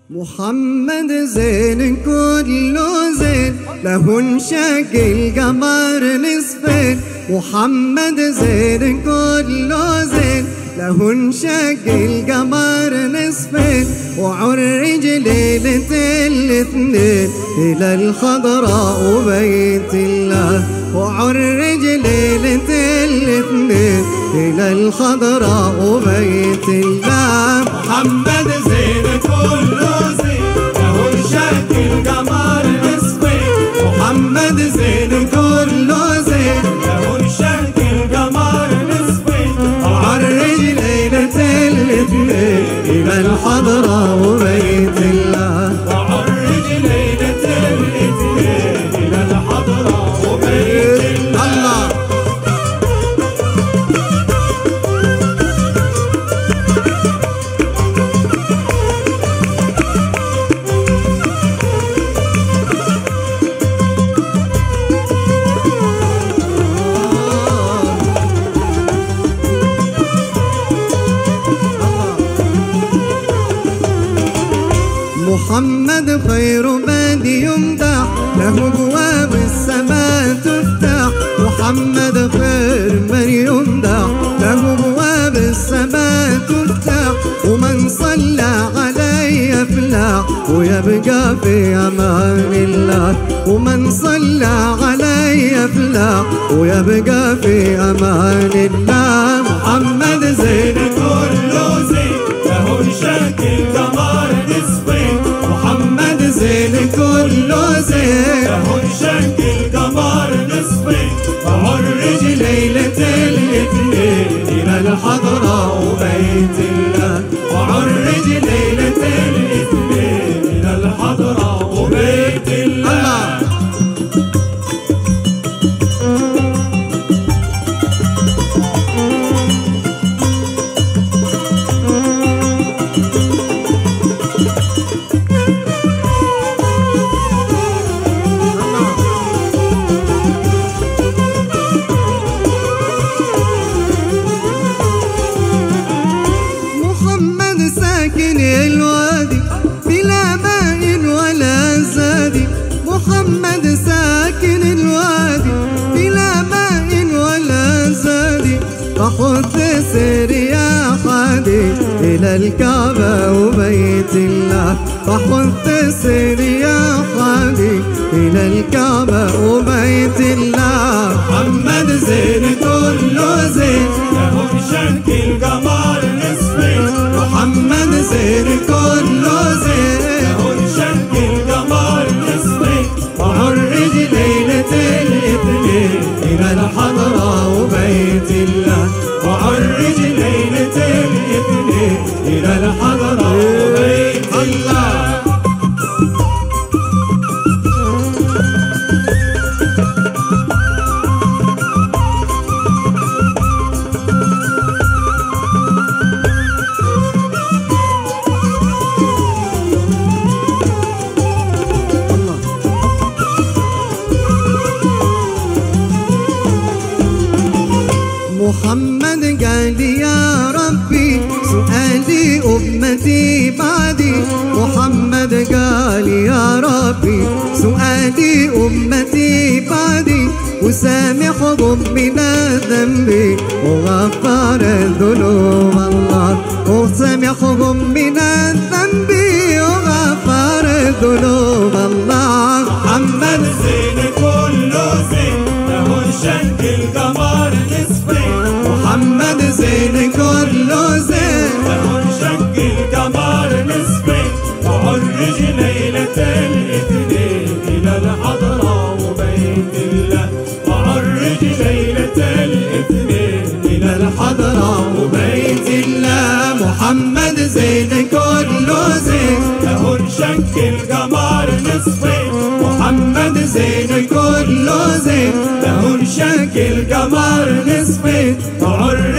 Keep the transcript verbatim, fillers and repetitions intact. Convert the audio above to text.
محمد زين كله زين، له انشق القمر نصفين. محمد زين كله زين، له انشق القمر نصفين. وعرج ليلة الاثنين إلى الخضراء وبيت الله. وعرج ليلة الاثنين إلى الخضراء وبيت الله. محمد زين كله زين، له انشق القمر نصفين. محمد زين كله زين، له انشق القمر نصفين. وعرج ليلة الاثنين إلى الحضرة وبيت الله. وعرج ليلة الاثنين إلى الحضرة وبيت الله. محمد خير بادي يمدح، له ابواب السماء تفتح. محمد خير من يمدح، له ابواب السماء تفتح. ومن صلى عليه يفلح ويبقى في امان الله. ومن صلى عليه يفلح ويبقى في امان الله. محمد زين كله زين، له انشق القمر نصفين. محمد زين كله زين، له انشق القمر نصفين. وعرج ليلة الاثنين إلى الحضرة وبيت الله. وعرج ليلة الاثنين إلى الحضرة وبيت الله. ساكن الوادي بلا ماء ولا زادي. محمد ساكن الوادي بلا ماء ولا زادي. فخذ سير يا حادي إلى الكعبة وبيت الله. فخذ سير يا حادي إلى الكعبة وبيت الله. محمد زين كله زين، له انشق القمر نصفين. محمد زين كله زين، له انشق القمر نصفين. وعرج ليلة الاثنين إلى الحضرة وبيت الله. وعرج ليلة الاثنين إلى الحضرة وبيت الله. محمد قال يا ربي سؤالي أمتي بعدي. محمد قال يا ربي سؤالي أمتي بعدي. وسامحهم من ذنبي وغفر ذنوب الله. وسامحهم من ذنبي وغفر ذنوب الله. محمد زين كله زين، له انشق القمر نصفين. محمد زين كله زين، له انشق القمر نصفين. وعرج ليلة الاثنين إلى الحضرة وبيت الله. وعرج ليلة الاثنين إلى الحضرة وبيت الله. محمد زين كله زين، له انشق القمر نصفين. محمد زين كله زين، له انشق القمر نصفين. وعرج